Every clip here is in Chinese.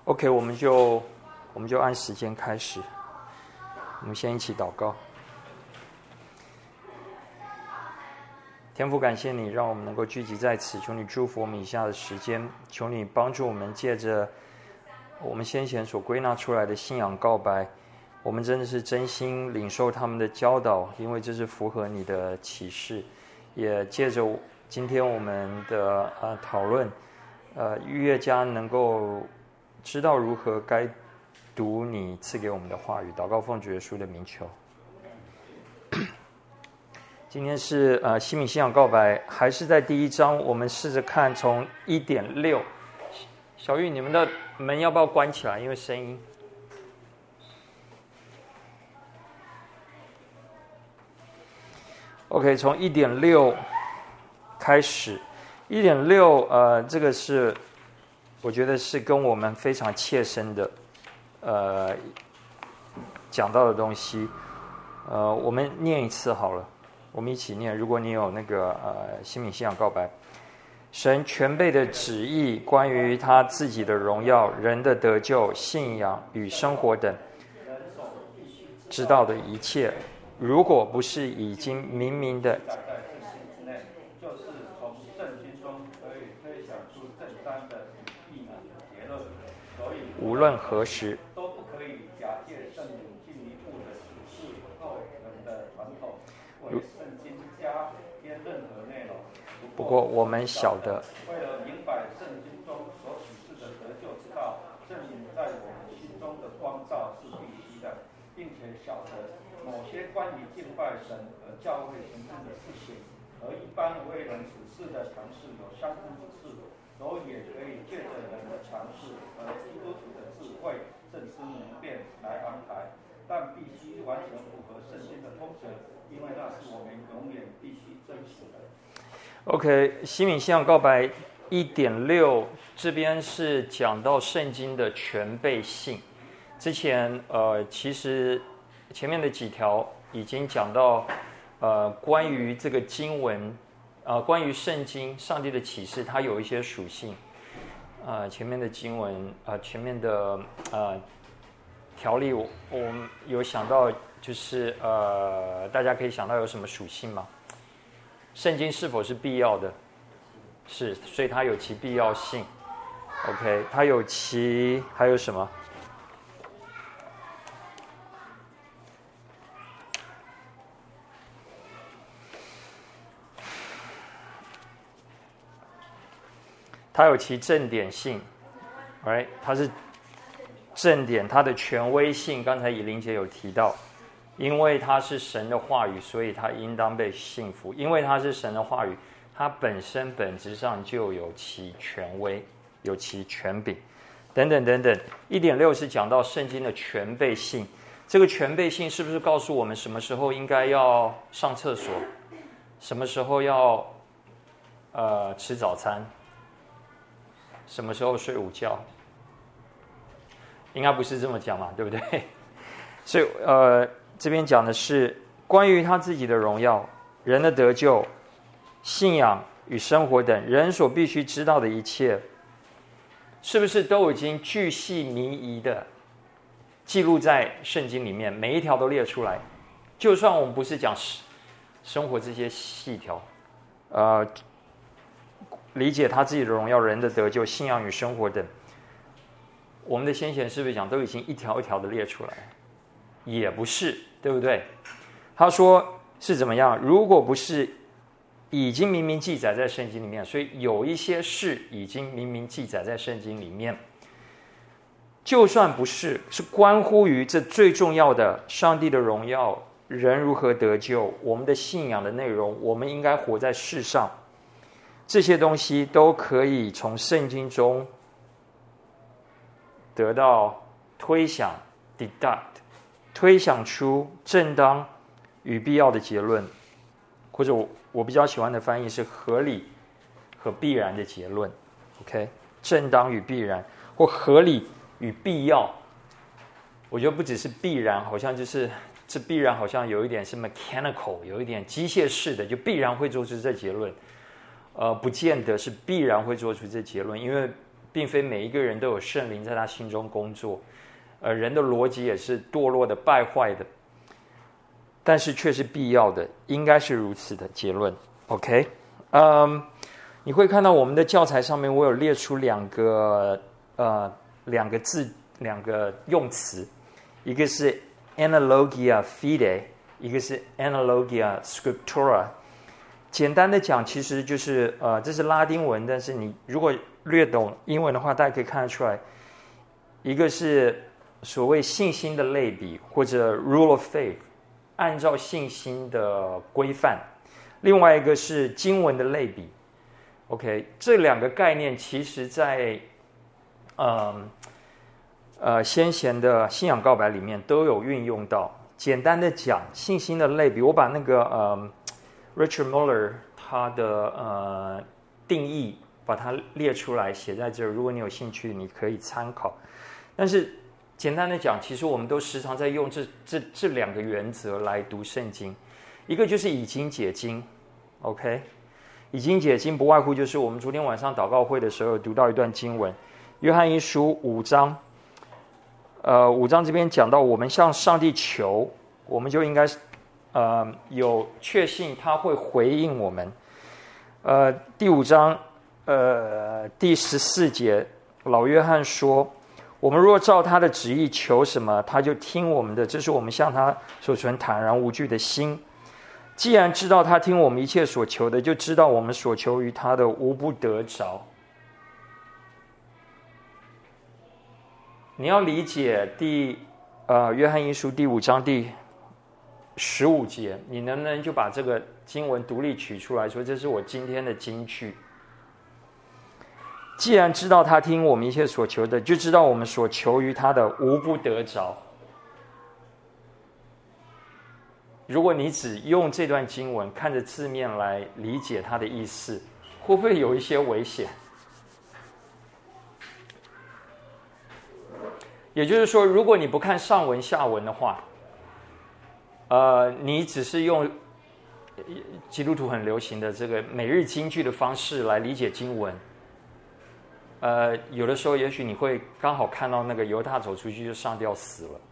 OK，我们就按时间开始。我们先一起祷告。天父，感谢你让我们能够聚集在此，求你祝福我们以下的时间，求你帮助我们借着我们先前所归纳出来的信仰告白，我们真的是真心领受他们的教导，因为这是符合你的启示。也借着今天我们的讨论，越加能够知道如何该读你赐给我们的话语。祷告奉主耶稣的名求。今天是西敏信仰告白，还是在第一章，我们试着看从 1.6。 小玉，你们的门要不要关起来？因为声音。OK， 从 1.6 开始。1.6 这个是我觉得是跟我们非常切身的讲到的东西。我们念一次好了，我们一起念。如果你有那个西敏信仰告白，神全备的旨意，关于他自己的荣耀、人的得救、信仰与生活等知道的一切，如果不是已经明明的， 就是从圣经中可以推想出正当的意义结论，所以无论何时都不可以假借圣灵进一步的指示后人的传统，为圣经加添任何内容。 不过我们晓得， 为了明白圣经中所启示的得救之道，证明在我们心中的光照是必须的，并且晓得某些关于敬拜神和教会行政的事情，而一般为人处事的常识有相同之事，都也可以借着人的常识和基督徒的智慧正思明辨来安排，但必须完全符合圣经的通则，因为那是我们永远必须遵循的。 OK， 西敏信仰告白 1.6 这边是讲到圣经的全备性。之前其实前面的几条已经讲到关于这个经文关于圣经上帝的启示，它有一些属性。前面的经文前面的条例我们有想到，就是大家可以想到有什么属性吗？圣经是否是必要的？是，所以它有其必要性。OK， 它有其还有什么？它有其正点性 ，right？ 它是正点，它的权威性，刚才以琳姐有提到。因为它是神的话语，所以它应当被信服。因为它是神的话语，它本身本质上就有其权威，有其权柄，等等等等。1.6 是讲到圣经的全备性。这个全备性是不是告诉我们什么时候应该要上厕所，什么时候要吃早餐，什么时候睡午觉？应该不是这么讲嘛，对不对？所以这边讲的是关于他自己的荣耀、人的得救、信仰与生活等人所必须知道的一切，是不是都已经巨细靡遗的记录在圣经里面，每一条都列出来？就算我们不是讲生活这些细条，理解他自己的荣耀、人的得救、信仰与生活等，我们的先贤是不是讲都已经一条一条的列出来？也不是，对不对？他说是怎么样？如果不是已经明明记载在圣经里面，所以有一些事已经明明记载在圣经里面，就算不是，是关乎于这最重要的上帝的荣耀、人如何得救、我们的信仰的内容，我们应该活在世上，这些东西都可以从圣经中得到推想 deduct， 推想出正当与必要的结论，或者我比较喜欢的翻译是合理和必然的结论。 OK， 正当与必然，或合理与必要。我觉得不只是必然，好像就是这必然好像有一点是 mechanical， 有一点机械式的，就必然会做出这结论。不见得是必然会做出这结论，因为并非每一个人都有圣灵在他心中工作，人的逻辑也是堕落的、败坏的，但是却是必要的，应该是如此的结论。OK， 你会看到我们的教材上面，我有列出两个用词，一个是 analogia fide， 一个是 analogia scriptura。简单的讲，其实就是这是拉丁文，但是你如果略懂英文的话，大家可以看得出来，一个是所谓信心的类比，或者 rule of faith， 按照信心的规范；另外一个是经文的类比。OK， 这两个概念其实在先贤的信仰告白里面都有运用到。简单的讲，信心的类比，我把那个Richard Muller 他的定义把它列出来写在这儿，如果你有兴趣，你可以参考。但是简单的讲，其实我们都时常在用这两个原则来读圣经。一个就是以经解经 ，OK， 以经解经不外乎就是我们昨天晚上祷告会的时候读到一段经文，约翰一书5章，5章这边讲到我们向上帝求，我们就应该有确信他会回应我们。第5章第14节，老约翰说，我们若照他的旨意求什么，他就听我们的，这是我们向他所存坦然无惧的心。既然知道他听我们一切所求的，就知道我们所求于他的无不得着。你要理解约翰一书第5章第15节，你能不能就把这个经文独立取出来说，这是我今天的金句。既然知道他听我们一切所求的，就知道我们所求于他的无不得着。如果你只用这段经文看着字面来理解它的意思，会不会有一些危险？也就是说，如果你不看上文下文的话，你只是用基督徒很流行的这个每日金句的方式来理解经文，有的时候也许你会刚好看到那个犹大走出去就上吊死了。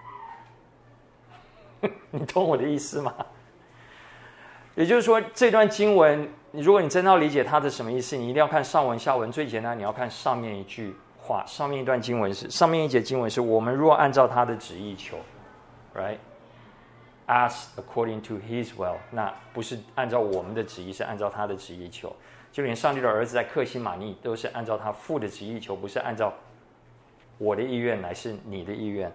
你懂我的意思吗？也就是说，这段经文，如果你真的要理解它的什么意思，你一定要看上文下文。最简单，你要看上面一句话，上面一段经文是，上面一节经文是我们若按照他的旨意求 ，right？ Ask according to His will， 那不是按照我们的旨意，是按照他的旨意求。就连上帝的儿子在克西马尼都是按照他父的旨意求，不是按照我的意愿，乃是你的意愿。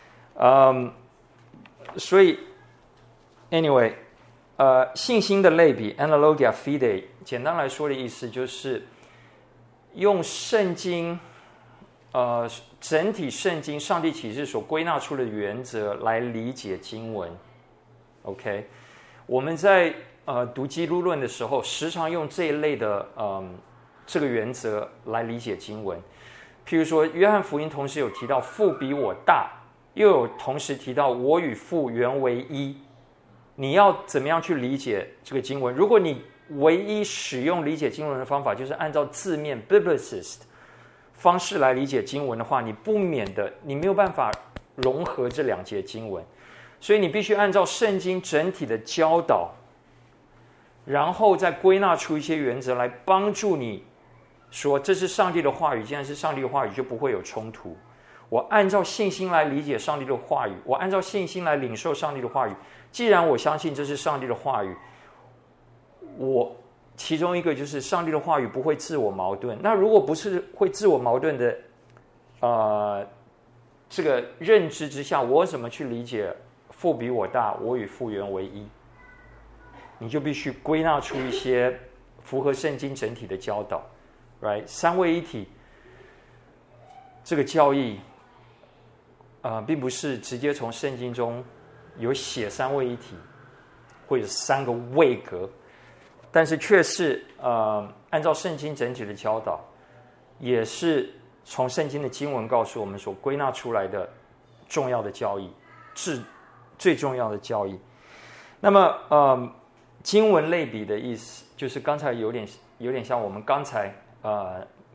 所以 anyway， 信心的类比 analogia fide， 简单来说的意思就是用圣经整体圣经上帝启示所归纳出的原则来理解经文。OK， 我们在读基督论的时候，时常用这一类的这个原则来理解经文。譬如说，约翰福音同时有提到父比我大，又有同时提到我与父原为一。你要怎么样去理解这个经文？如果你唯一使用理解经文的方法就是按照字面 biblicist 方式来理解经文的话，你不免的你没有办法融合这两节经文，所以你必须按照圣经整体的教导，然后再归纳出一些原则来帮助你说这是上帝的话语。既然是上帝的话语，就不会有冲突。我按照信心来理解上帝的话语，我按照信心来领受上帝的话语。既然我相信这是上帝的话语，我其中一个就是上帝的话语不会自我矛盾。那如果不是会自我矛盾的这个认知之下，我怎么去理解父比我大，我与父原为一？你就必须归纳出一些符合圣经整体的教导 ，right？ 三位一体这个教义，并不是直接从圣经中有写三位一体，或者三个位格，但是却是按照圣经整体的教导，也是从圣经的经文告诉我们所归纳出来的重要的教义，是最重要的教义。那么经文类比的意思，就是刚才有点像我们刚才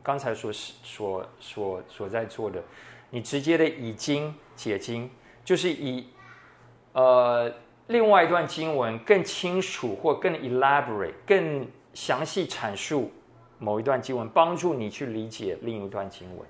刚才所在做的，你直接的以经解经，就是以另外一段经文更清楚或更 elaborate、更详细阐述某一段经文，帮助你去理解另一段经文。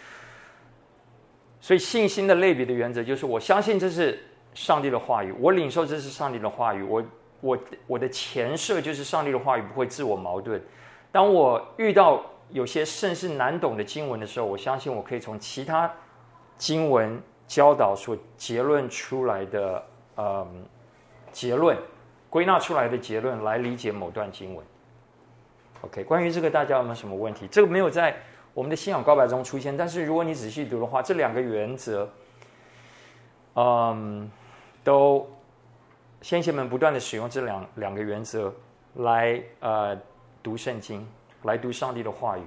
所以信心的类比的原则就是：我相信这是上帝的话语，我领受这是上帝的话语，我的前设就是上帝的话语不会自我矛盾。当我遇到有些甚是难懂的经文的时候，我相信我可以从其他经文教导所结论出来的结论，归纳出来的结论来理解某段经文。OK， 关于这个大家有没有什么问题？这个没有在我们的信仰告白中出现，但是如果你仔细读的话，这两个原则，都先贤们不断的使用这两个原则来读圣经，来读上帝的话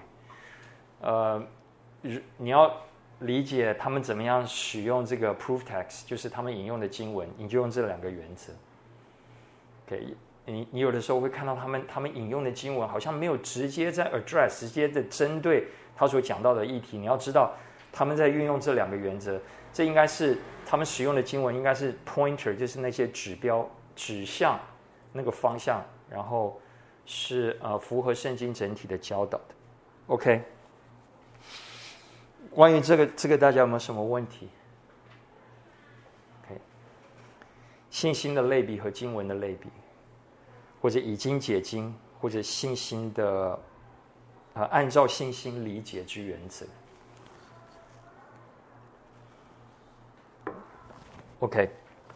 语。你要理解他们怎么样使用这个 proof text， 就是他们引用的经文，你就用这两个原则。OK， 你有的时候会看到他们引用的经文好像没有直接在 address， 直接的针对他所讲到的议题。你要知道他们在运用这两个原则，这应该是他们使用的经文应该是 pointer， 就是那些指标指向那个方向，然后是符合圣经整体的教导的。OK， 关于这个大家有没有什么问题？ OK， 信心的类比和经文的类比，或者以经解经，或者信心的按照信心理解之原则。OK，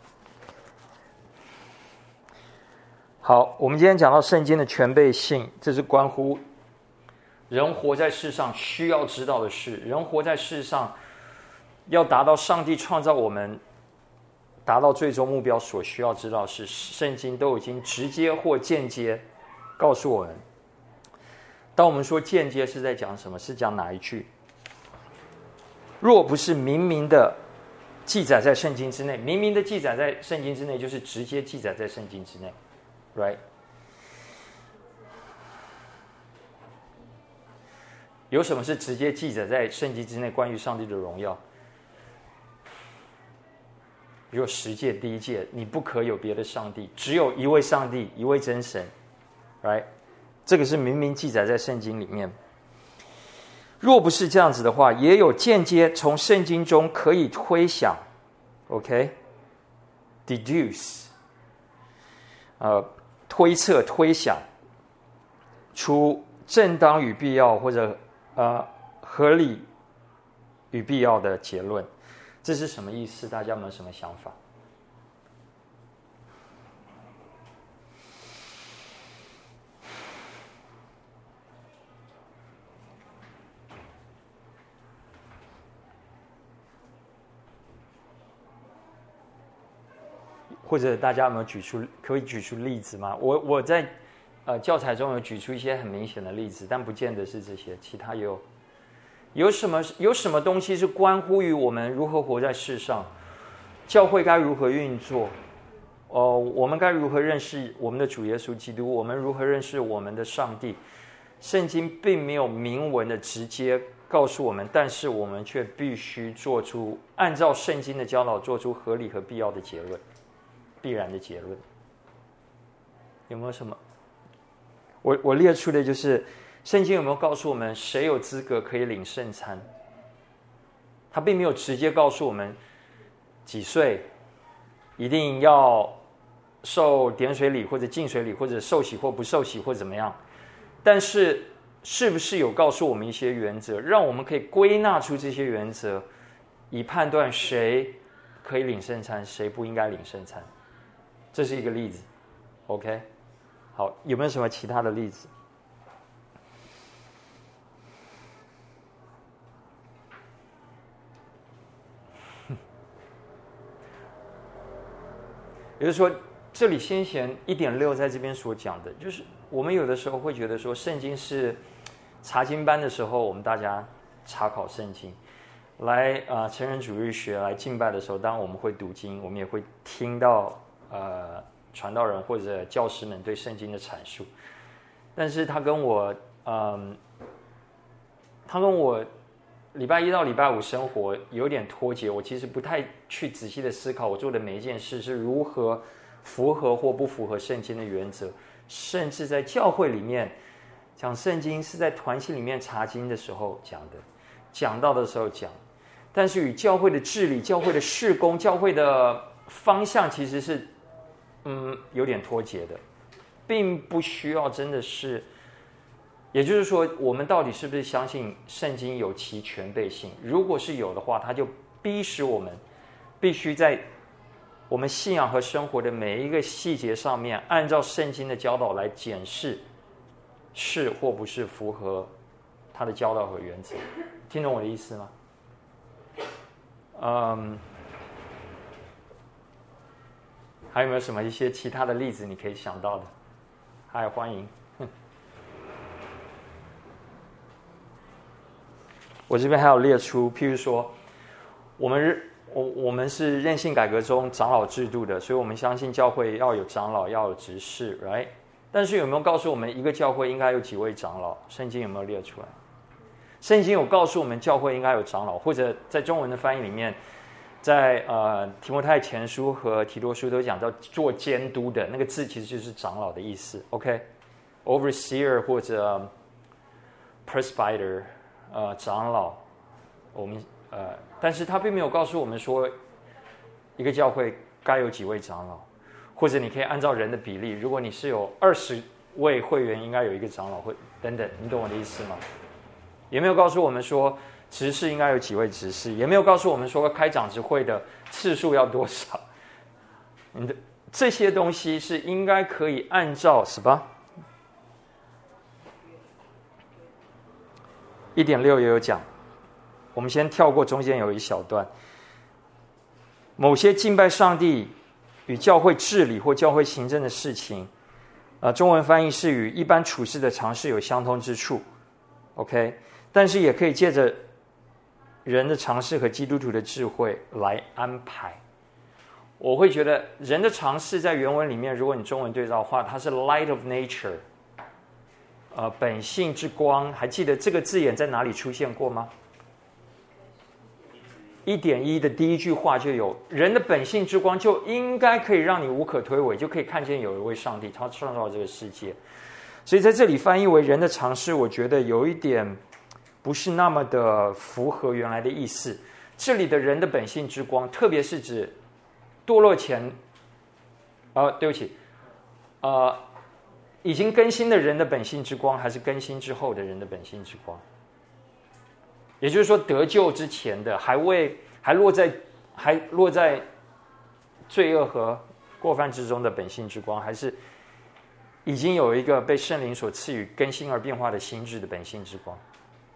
好，我们今天讲到圣经的全备性，这是关乎人活在世上需要知道的事。人活在世上要达到上帝创造我们达到最终目标所需要知道的事，圣经都已经直接或间接告诉我们。当我们说间接是在讲什么？是讲哪一句？若不是明明的记载在圣经之内，明明的记载在圣经之内，就是直接记载在圣经之内 ，right？ 有什么是直接记载在圣经之内关于上帝的荣耀？比如十诫第一诫，你不可有别的上帝，只有一位上帝，一位真神 ，right？ 这个是明明记载在圣经里面。若不是这样子的话，也有间接从圣经中可以推想 ，OK，deduce， 推测、推想出正当与必要或者合理与必要的结论。这是什么意思？大家有没有什么想法？或者大家有没有可以举出例子吗？我在教材中有举出一些很明显的例子，但不见得是这些，其他也有什么东西是关乎于我们如何活在世上，教会该如何运作，我们该如何认识我们的主耶稣基督，我们如何认识我们的上帝。圣经并没有明文的直接告诉我们，但是我们却必须做出按照圣经的教导做出合理和必要的结论，必然的结论。有没有什么？我列出的就是圣经有没有告诉我们谁有资格可以领圣餐？他并没有直接告诉我们几岁一定要受点水礼或者浸水礼，或者受洗或不受洗或怎么样。但是是不是有告诉我们一些原则，让我们可以归纳出这些原则，以判断谁可以领圣餐，谁不应该领圣餐？这是一个例子 OK， 好，有没有什么其他的例子？也就是说，这里先贤 1.6 在这边所讲的，就是我们有的时候会觉得说，圣经是查经班的时候，我们大家查考圣经，来成人主日学来敬拜的时候，当然我们会读经，我们也会听到传道人或者教师们对圣经的阐述，但是他跟我它跟我礼拜一到礼拜五生活有点脱节，我其实不太去仔细的思考我做的每一件事是如何符合或不符合圣经的原则，甚至在教会里面讲圣经是在团契里面查经的时候讲的，讲到的时候讲，但是与教会的治理、教会的事工、教会的方向其实是有点脱节的，并不需要真的是。也就是说，我们到底是不是相信圣经有其全备性？如果是有的话，它就逼使我们必须在我们信仰和生活的每一个细节上面，按照圣经的教导来检视，是或不是符合他的教导和原则。听懂我的意思吗？还有没有什么一些其他的例子你可以想到的？嗨，欢迎。我这边还有列出，譬如说，我们是任性改革中长老制度的，所以我们相信教会要有长老，要有执事 ，right？ 但是有没有告诉我们一个教会应该有几位长老？圣经有没有列出来？圣经有告诉我们教会应该有长老，或者在中文的翻译里面，在提摩太前书和提多书都讲到做监督的那个字，其实就是长老的意思。OK，overseer 或者 presbyter。长老，我们但是他并没有告诉我们说，一个教会该有几位长老，或者你可以按照人的比例，如果你是有20位会员，应该有一个长老，或等等，你懂我的意思吗？也没有告诉我们说执事应该有几位执事，也没有告诉我们说开长执会的次数要多少。这些东西是应该可以按照是吧？1.6也有讲，我们先跳过中间有一小段。某些敬拜上帝与教会治理或教会行政的事情，中文翻译是与一般处事的常识有相通之处 ，OK， 但是也可以借着人的常识和基督徒的智慧来安排。我会觉得人的常识在原文里面，如果你中文对照的话，它是 light of nature。本性之光，还记得这个字眼在哪里出现过吗？1.1的第一句话就有人的本性之光，就应该可以让你无可推诿，就可以看见有一位上帝，他创造这个世界。所以在这里翻译为人的常识，我觉得有一点不是那么的符合原来的意思。这里的人的本性之光，特别是指堕落前，对不起，已经更新的人的本性之光，还是更新之后的人的本性之光？也就是说，得救之前的还落在罪恶和过犯之中的本性之光，还是已经有一个被圣灵所赐予更新而变化的心智的本性之光？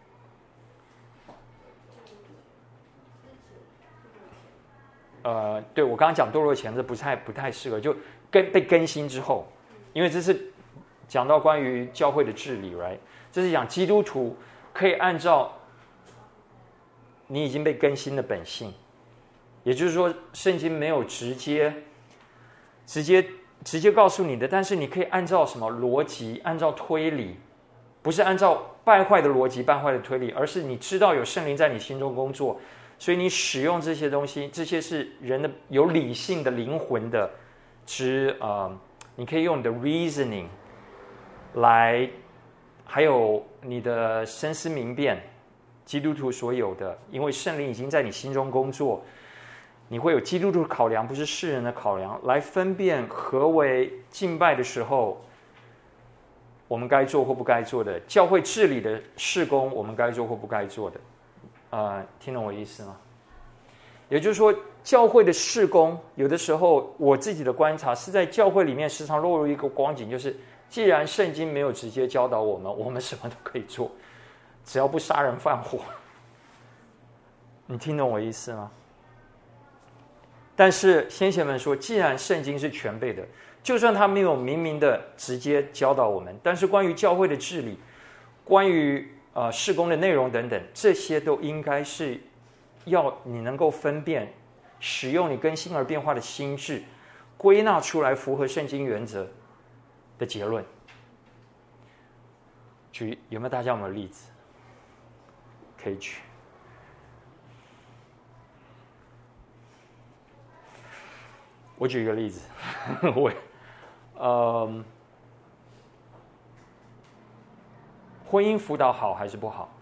对，我刚刚讲堕落前，这不太适合，就被更新之后，因为这是讲到关于教会的治理 ，right？ 这是讲基督徒可以按照你已经被更新的本性，也就是说，圣经没有直接告诉你的，但是你可以按照什么逻辑，按照推理，不是按照败坏的逻辑、败坏的推理，而是你知道有圣灵在你心中工作，所以你使用这些东西，这些是人的有理性的灵魂的你可以用你的 reasoning。来，还有你的深思明辨，基督徒所有的，因为圣灵已经在你心中工作，你会有基督徒的考量，不是世人的考量，来分辨何为敬拜的时候我们该做或不该做的，教会治理的事工我们该做或不该做的。听懂我意思吗？也就是说，教会的事工有的时候我自己的观察是在教会里面时常落入一个光景，就是既然圣经没有直接教导我们什么都可以做，只要不杀人放火。你听懂我意思吗？但是先贤们说，既然圣经是全备的，就算他没有明明的直接教导我们，但是关于教会的治理，关于事工的内容等等，这些都应该是要你能够分辨，使用你更新而变化的心智，归纳出来符合圣经原则的结论。大家有没有例子？ package。我举一个例子，婚姻辅导好还是不好？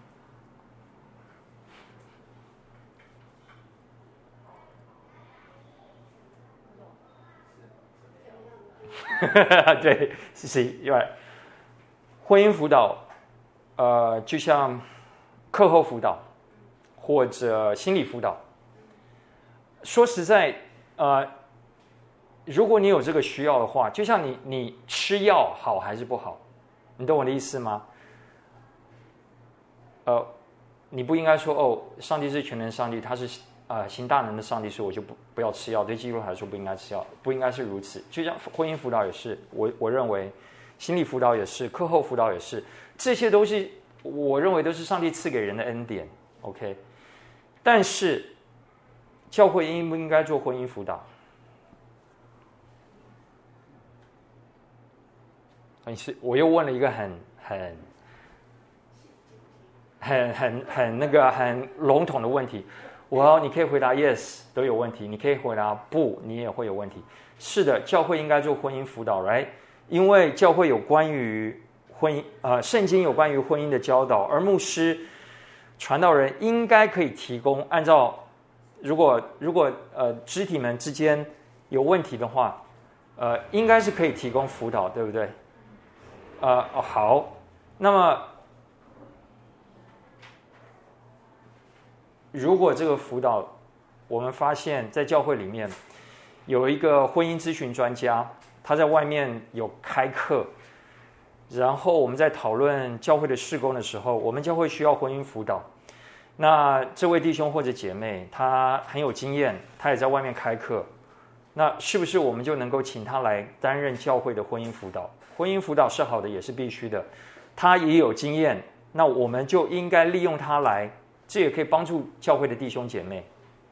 对，是因为婚姻辅导，就像课后辅导或者心理辅导。说实在，如果你有这个需要的话，就像你吃药好还是不好，你懂我的意思吗？你不应该说哦，上帝是全能上帝，他是行大能的上帝，所以我就不要吃药。对基督徒来说不应该吃药，不应该是如此。就像婚姻辅导也是，我认为心理辅导也是，课后辅导也是，这些都是我认为都是上帝赐给人的恩典。OK， 但是教会应不应该做婚姻辅导？我又问了一个很笼统的问题。你可以回答 yes 都有问题，你可以回答不，你也会有问题。是的，教会应该做婚姻辅导 ，right？ 因为教会有关于婚姻，圣经有关于婚姻的教导，而牧师、传道人应该可以提供，按照如果肢体们之间有问题的话，应该是可以提供辅导，对不对？好，那么如果这个辅导，我们发现在教会里面有一个婚姻咨询专家，他在外面有开课，然后我们在讨论教会的事工的时候，我们教会需要婚姻辅导。那这位弟兄或者姐妹，他很有经验，他也在外面开课，那是不是我们就能够请他来担任教会的婚姻辅导？婚姻辅导是好的，也是必须的。他也有经验，那我们就应该利用他来，这也可以帮助教会的弟兄姐妹。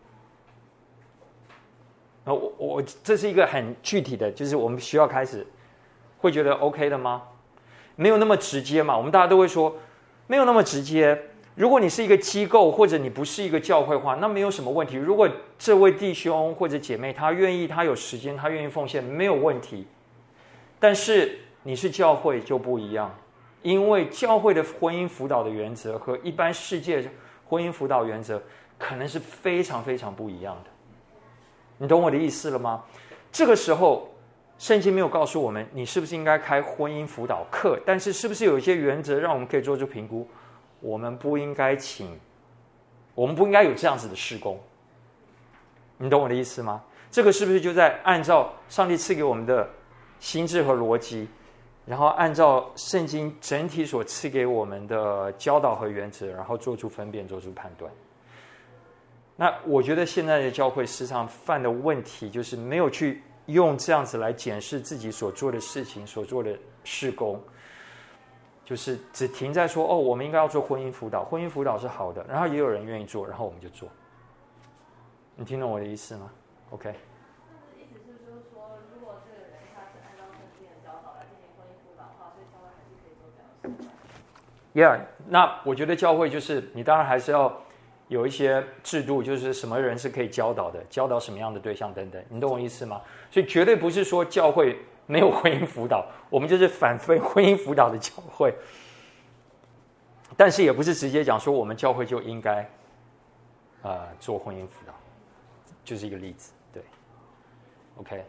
这是一个很具体的，就是我们需要开始，会觉得 OK 的吗？没有那么直接嘛，我们大家都会说没有那么直接。如果你是一个机构，或者你不是一个教会的话，那没有什么问题。如果这位弟兄或者姐妹他愿意，他有时间，他愿意奉献，没有问题。但是你是教会就不一样，因为教会的婚姻辅导的原则和一般世界婚姻辅导原则可能是非常非常不一样的。你懂我的意思了吗？这个时候圣经没有告诉我们你是不是应该开婚姻辅导课，但是是不是有一些原则让我们可以做出评估？我们不应该有这样子的事工。你懂我的意思吗？这个是不是就在按照上帝赐给我们的心智和逻辑，然后按照圣经整体所赐给我们的教导和原则，然后做出分辨，做出判断？那我觉得现在的教会时常犯的问题，就是没有去用这样子来检视自己所做的事情、所做的事工，就是只停在说我们应该要做婚姻辅导，婚姻辅导是好的，然后也有人愿意做，然后我们就做。你听懂我的意思吗 ？OK。 意思是就是说，如果这个人他是按照圣经的教导来进行婚姻辅导的话，所以教会还是可以做这样的事情。 Yeah， 那我觉得教会就是你当然还是要有一些制度，就是什么人是可以教导的，教导什么样的对象等等，你懂我意思吗？所以绝对不是说教会没有婚姻辅导，我们就是反对婚姻辅导的教会。但是也不是直接讲说我们教会就应该做婚姻辅导，就是一个例子。对 ，OK。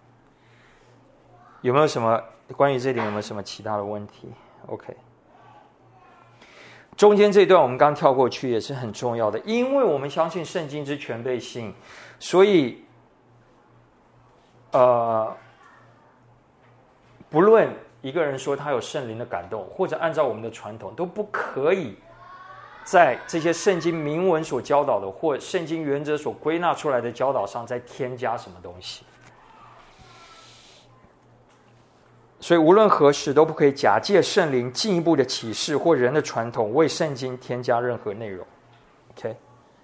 有没有什么关于这点有没有什么其他的问题 ？OK。中间这段我们刚跳过去也是很重要的，因为我们相信圣经之全备性，所以不论一个人说他有圣灵的感动，或者按照我们的传统，都不可以在这些圣经明文所教导的或圣经原则所归纳出来的教导上再添加什么东西。所以无论何时都不可以假借圣灵进一步的启示或人的传统为圣经添加任何内容。OK，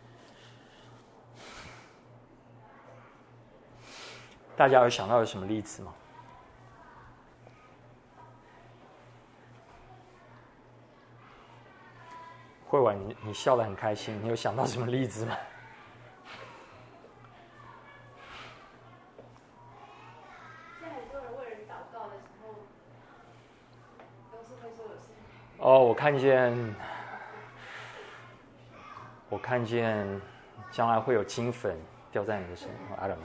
大家有想到有什么例子吗？ 慧婉，你笑得很开心，你有想到什么例子吗？ 现在很多人为人祷告的时候，都是会说有事。 哦，我看见将来会有金粉掉在你的身上 ，I don't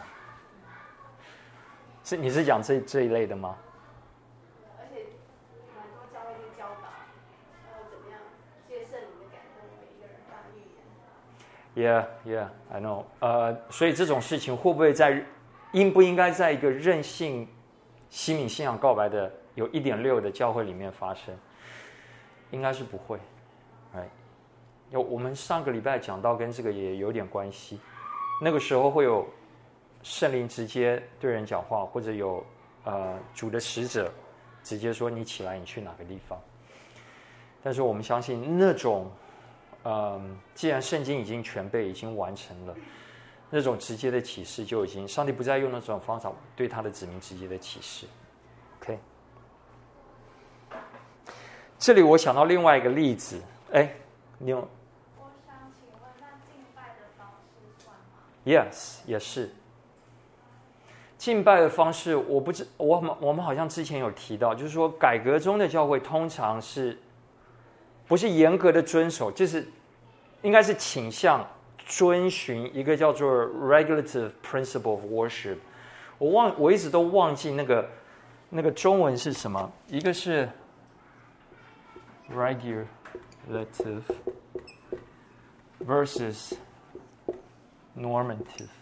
know。你是讲这一类的吗？ 而且蛮多教会就教导，怎么样借圣灵的感动，每一个人发预言。 Yeah, I know。所以这种事情会不会应不应该在一个任性西敏信仰告白的有1.6的教会里面发生？应该是不会。Right？我们上个礼拜讲到跟这个也有点关系。那个时候会有圣灵直接对人讲话，或者有主的使者直接说你起来，你去哪个地方。但是我们相信那种既然圣经已经全备，已经完成了，那种直接的启示就已经，上帝不再用那种方法对他的子民直接的启示。OK， 这里我想到另外一个例子，你有？ 我想请问，那敬拜的方式算吗 Yes， 也是。敬拜的方式，我们好像之前有提到，就是说改革中的教会通常是不是严格的遵守，就是应该是倾向遵循一个叫做 regulative principle of worship。我一直都忘记那个中文是什么，一个是 regulative versus normative。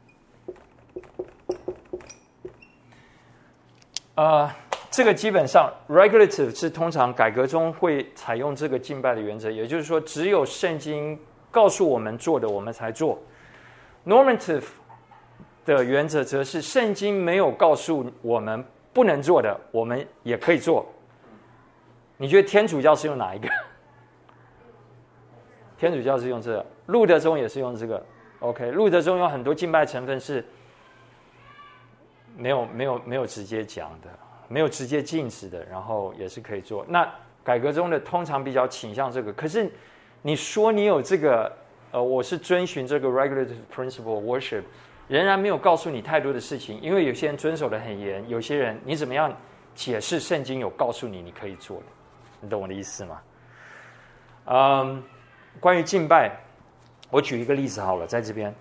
这个基本上 regulative 是通常改革中会采用这个敬拜的原则，也就是说，只有圣经告诉我们做的，我们才做。normative 的原则则是圣经没有告诉我们不能做的，我们也可以做。你觉得天主教是用哪一个？天主教是用这个，路德宗也是用这个。OK， 路德宗有很多敬拜成分是没有直接讲的，没有直接禁止的，然后也是可以做。那改革中的通常比较倾向这个，可是你说你有这个，我是遵循这个 regulative principle of worship， 仍然没有告诉你太多的事情，因为有些人遵守的很严，有些人你怎么样解释圣经有告诉你可以做的，你懂我的意思吗？关于敬拜，我举一个例子好了，在这边。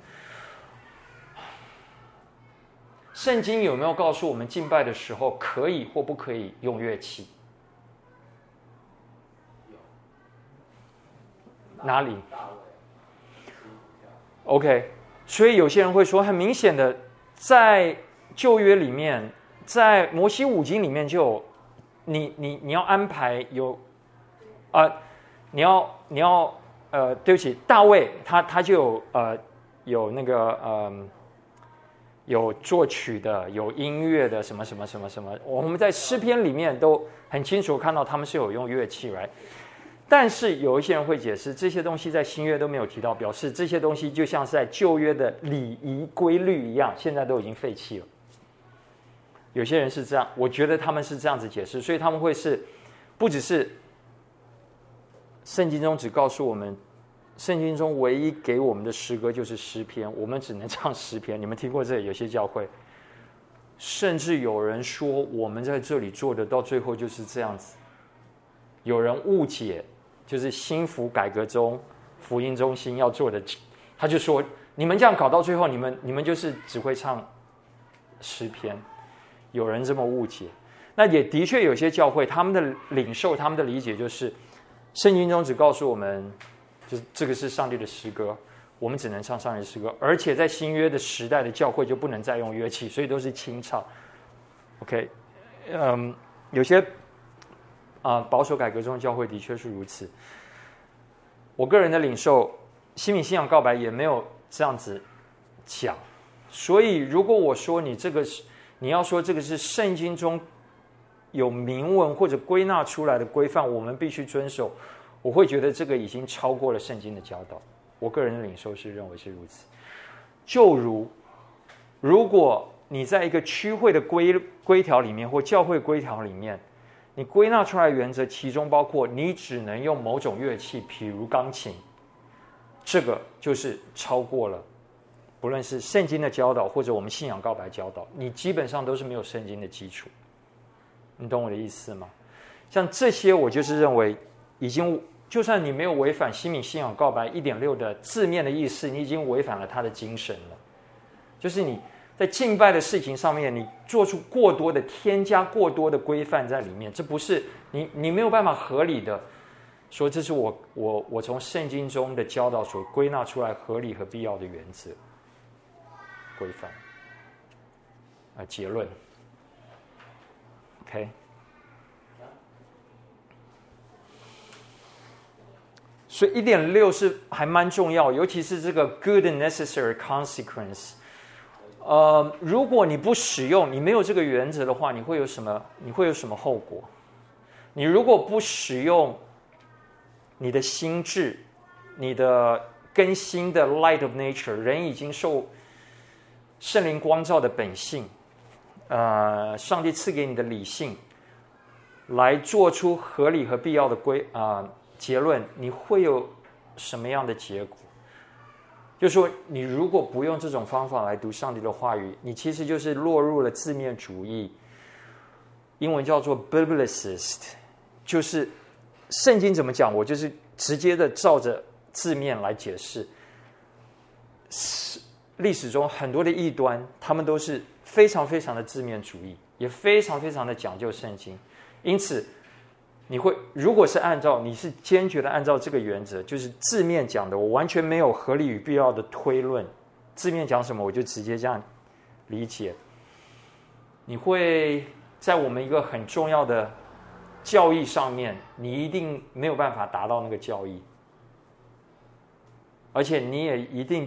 圣经有没有告诉我们敬拜的时候可以或不可以用乐器？哪里 ？OK， 所以有些人会说，很明显的，在旧约里面，在摩西五经里面就有，你要安排有，你要对不起，大卫他就有那个有作曲的，有音乐的，什么什么什么什么。我们在诗篇里面都很清楚看到他们是有用乐器来，但是有一些人会解释这些东西在新约都没有提到，表示这些东西就像是在旧约的礼仪规律一样，现在都已经废弃了。有些人是这样，我觉得他们是这样子解释，所以他们会是不只是圣经中只告诉我们。圣经中唯一给我们的诗歌就是诗篇，我们只能唱诗篇。你们听过这？有些教会，甚至有人说我们在这里做的到最后就是这样子。有人误解，就是新福改革中福音中心要做的，他就说你们这样搞到最后，你们就是只会唱诗篇。有人这么误解，那也的确有些教会他们的领受，他们的理解就是圣经中只告诉我们。就是这个是上帝的诗歌，我们只能唱上帝的诗歌，而且在新约的时代的教会就不能再用乐器，所以都是清唱。OK， 有些保守改革中的教会的确是如此。我个人的领受，新民信仰告白也没有这样子讲，所以如果我说你要说这个是圣经中有明文或者归纳出来的规范，我们必须遵守。我会觉得这个已经超过了圣经的教导，我个人的领受是认为是如此。就如果你在一个区会的规条里面或教会规条里面， 你归纳出来的原则，其中包括你只能用某种乐器，譬如钢琴，这个就是超过了，不论是圣经的教导或者我们信仰告白教导，你基本上都是没有圣经的基础。你懂我的意思吗？像这些，我就是认为已经，就算你没有违反西敏信仰告白 1.6 的字面的意思，你已经违反了它的精神了。就是你在敬拜的事情上面，你做出过多的添加过多的规范在里面，这不是你没有办法合理的说这是我从圣经中的教导所归纳出来合理和必要的原则规范结论。OK， 所以 1.6 是还蛮重要，尤其是这个 good and necessary consequence。如果你不使用，你没有这个原则的话，你会有什么后果？你如果不使用你的心智，你的更新的 light of nature， 人已经受圣灵光照的本性，上帝赐给你的理性，来做出合理和必要的结论，你会有什么样的结果？就是说，你如果不用这种方法来读上帝的话语，你其实就是落入了字面主义，英文叫做 biblicist， 就是圣经怎么讲，我就是直接的照着字面来解释。历史中很多的异端，他们都是非常非常的字面主义，也非常非常的讲究圣经。因此，如果是你是坚决的按照这个原则，就是字面讲的，我完全没有合理与必要的推论，字面讲什么我就直接这样理解。你会在我们一个很重要的教义上面，你一定没有办法达到那个教义，而且你也一定，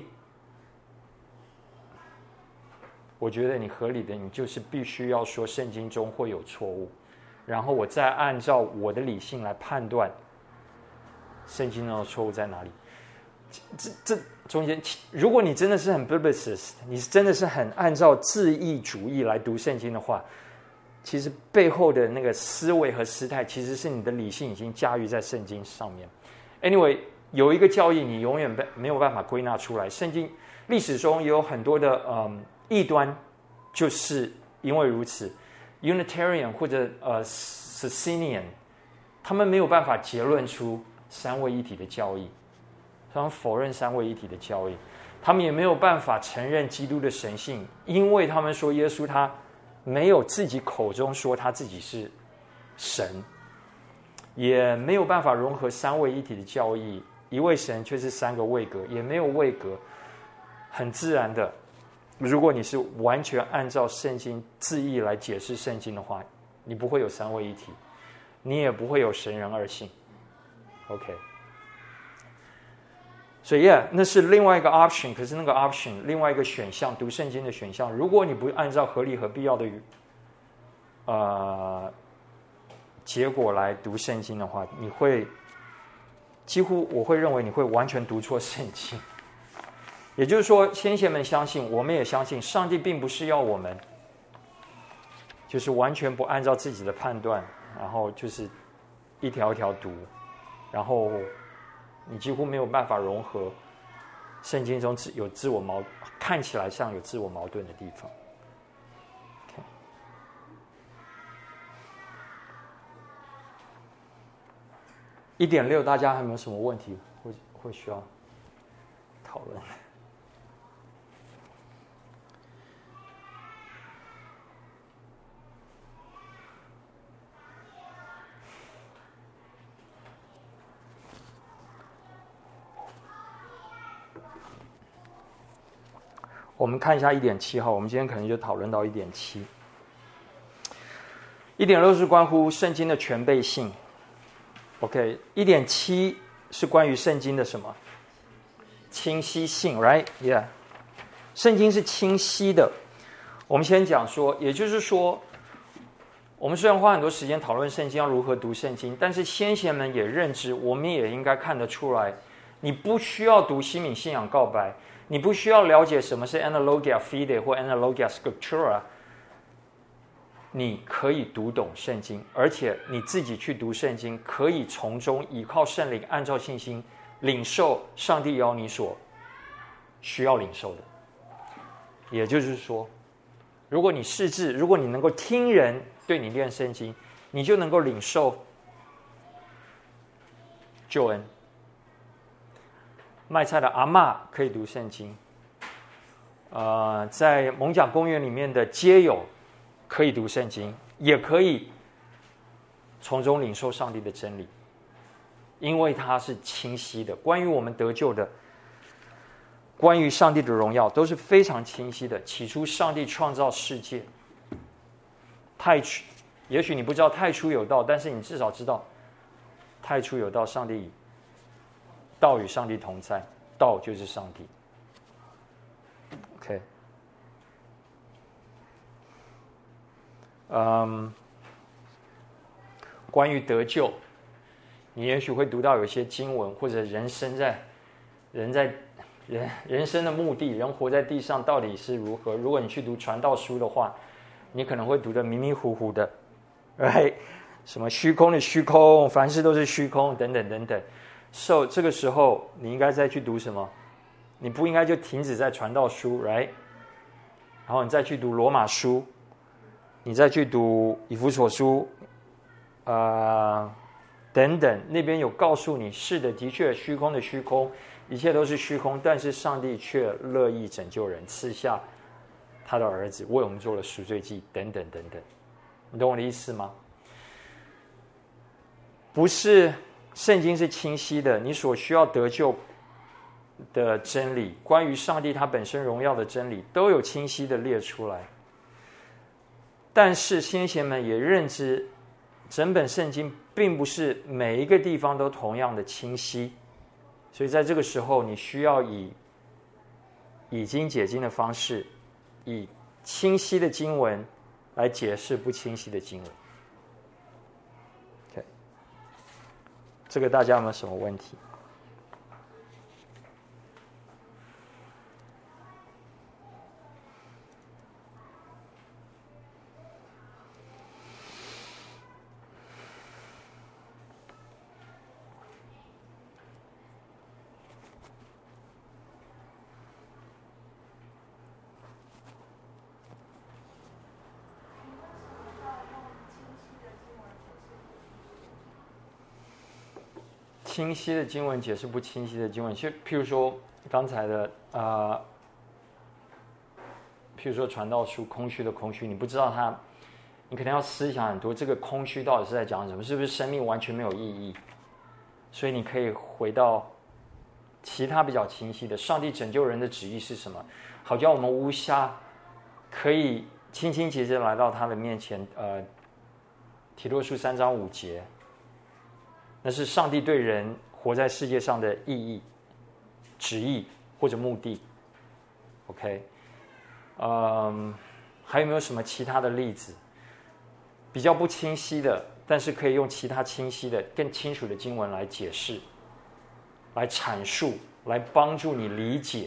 我觉得你合理的，你就是必须要说圣经中会有错误，然后我再按照我的理性来判断圣经中的错误在哪里。这中间，如果你真的是很 biblicist， 你真的是很按照字义主义来读圣经的话，其实背后的那个思维和姿态，其实是你的理性已经驾驭在圣经上面。Anyway， 有一个教义你永远没有办法归纳出来。圣经历史中也有很多的异端，就是因为如此。Unitarian 或者Socinian， 他们没有办法结论出三位一体的教义，他们否认三位一体的教义，他们也没有办法承认基督的神性，因为他们说耶稣他没有自己口中说他自己是神，也没有办法融合三位一体的教义，一位神却是三个位格，也没有位格。很自然的，如果你是完全按照圣经字义来解释圣经的话，你不会有三位一体，你也不会有神人二性。 OK， 所以那是另外一个 option， 可是那个 option 另外一个选项，读圣经的选项，如果你不按照合理和必要的结果来读圣经的话，你会几乎，我会认为你会完全读错圣经。也就是说，先贤们相信，我们也相信，上帝并不是要我们就是完全不按照自己的判断，然后就是一条一条读，然后你几乎没有办法融合圣经中有看起来像有自我矛盾的地方。1.6， 大家还有没有什么问题会需要讨论？我们看一下 1.7 号，我们今天可能就讨论到 1.7。1.6 是关乎圣经的全备性。OK， 1.7 是关于圣经的什么？清晰性 ，right？ Yeah， 圣经是清晰的。我们先讲说，也就是说，我们虽然花很多时间讨论圣经要如何读圣经，但是先贤们也认知，我们也应该看得出来，你不需要读西敏信仰告白，你不需要了解什么是 Analogia Fide 或 Analogia Scriptura， 你可以读懂圣经，而且你自己去读圣经，可以从中依靠圣灵，按照信心领受上帝要你所需要领受的。也就是说，如果你识字，如果你能够听人对你念圣经，你就能够领受救恩。卖菜的阿嬷可以读圣经，在蒙甲公园里面的街友可以读圣经，也可以从中领受上帝的真理，因为它是清晰的。关于我们得救的，关于上帝的荣耀，都是非常清晰的。起初，上帝创造世界，也许你不知道太初有道，但是你至少知道太初有道，道与上帝同在，道就是上帝。OK， 关于得救，你也许会读到有些经文，或者人生的目的，人活在地上到底是如何。如果你去读传道书的话，你可能会读得迷迷糊糊的， right？ 什么虚空的虚空，凡事都是虚空，等等等等。So 这个时候你应该再去读什么？你不应该就停止在传道书 ，right？ 然后你再去读罗马书，你再去读以弗所书，等等，那边有告诉你，是的，的确虚空的虚空，一切都是虚空，但是上帝却乐意拯救人，赐下他的儿子为我们做了赎罪祭，等等等等。你懂我的意思吗？不是圣经是清晰的，你所需要得救的真理，关于上帝他本身荣耀的真理，都有清晰的列出来。但是先贤们也认知，整本圣经并不是每一个地方都同样的清晰，所以在这个时候，你需要以经解经的方式，以清晰的经文来解释不清晰的经文。OK， 这个大家有没有什么问题？清晰的经文解释不清晰的经文，譬如说刚才的譬如说传道书空虚的空虚，你不知道它，你可能要思想很多，这个空虚到底是在讲什么？是不是生命完全没有意义？所以你可以回到其他比较清晰的，上帝拯救人的旨意是什么？好叫我们无瑕可以清清洁洁来到他的面前。提多书3章5节。那是上帝对人活在世界上的意义、旨意或者目的。OK， 还有没有什么其他的例子？比较不清晰的，但是可以用其他清晰的、更清楚的经文来解释、来阐述、来帮助你理解。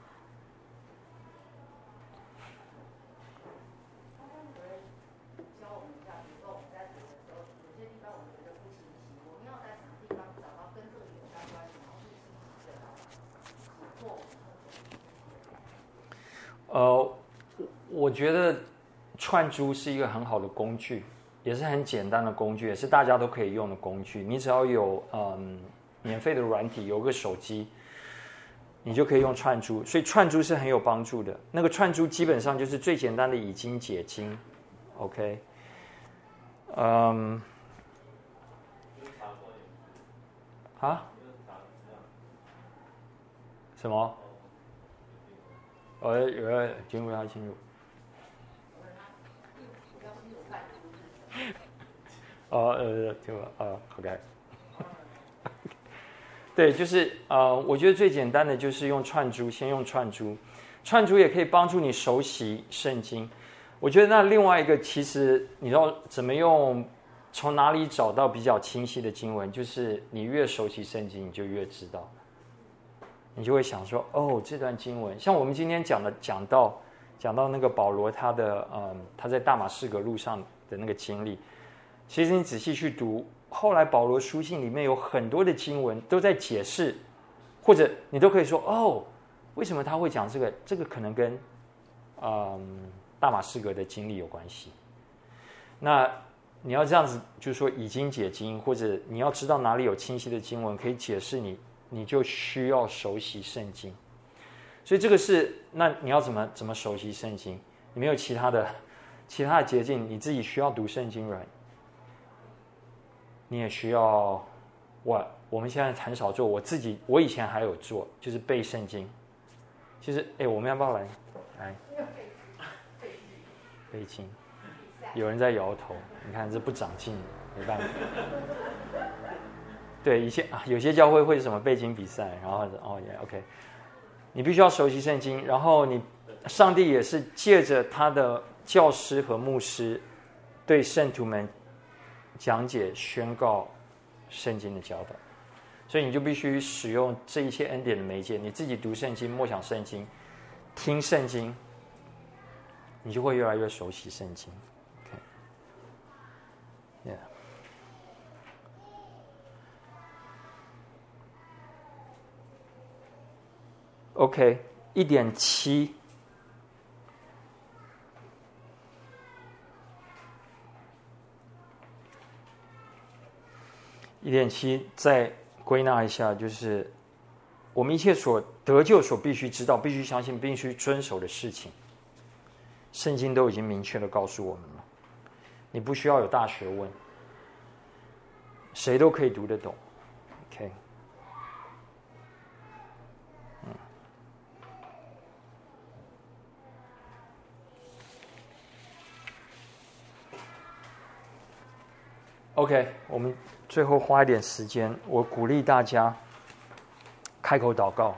我觉得串珠是一个很好的工具，也是很简单的工具，也是大家都可以用的工具。你只要有免费的软体，有个手机，你就可以用串珠。所以串珠是很有帮助的。那个串珠基本上就是最简单的以经解经。OK， 什么？有人听不太清楚。听了OK。对，就是我觉得最简单的就是用串珠，先用串珠，串珠也可以帮助你熟悉圣经。我觉得那另外一个，其实你知道怎么用，从哪里找到比较清晰的经文，就是你越熟悉圣经，你就越知道。你就会想说，哦，这段经文，像我们今天讲到， 讲到那个保罗他在大马士革路上的那个经历。其实你仔细去读，后来保罗书信里面有很多的经文都在解释，或者你都可以说哦，为什么他会讲这个？这个可能跟大马士革的经历有关系。那你要这样子，就是说已经解经，或者你要知道哪里有清晰的经文可以解释你就需要熟悉圣经。所以这个是，那你要怎么熟悉圣经？你没有其他的捷径，你自己需要读圣经right？你也需要，我们现在很少做，我以前还有做，就是背圣经。其实，我们要不要来背经？有人在摇头，你看这不长进，没办法。对，以前有些教会会什么背经比赛，然后OK，你必须要熟悉圣经，然后上帝也是借着他的教师和牧师对圣徒们讲解宣告圣经的教导，所以你就必须使用这一切恩典的媒介，你自己读圣经、默想圣经、听圣经，你就会越来越熟悉圣经。OK， 1.7。1.7再归纳一下，就是我们一切所得救所必须知道、必须相信、必须遵守的事情，圣经都已经明确的告诉我们了。你不需要有大学问，谁都可以读得懂。OK。OK， 我们最后花一点时间，我鼓励大家开口祷告。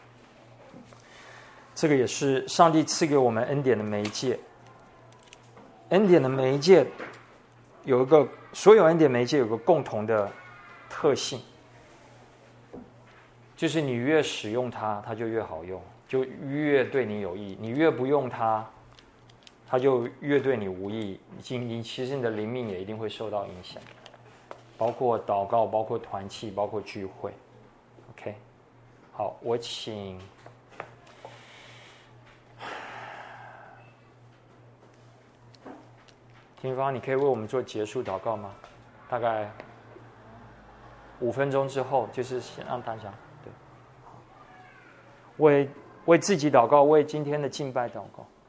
这个也是上帝赐给我们恩典的媒介。恩典的媒介所有恩典媒介有个共同的特性，就是你越使用它，它就越好用，就越对你有益；你越不用它，它就越对你无益。其实你的灵命也一定会受到影响，包括祷告，包括团契，包括聚会。OK， 好，我请廷芳，你可以为我们做结束祷告吗？大概5分钟之后，就是先让大家对为自己祷告，为今天的敬拜祷告。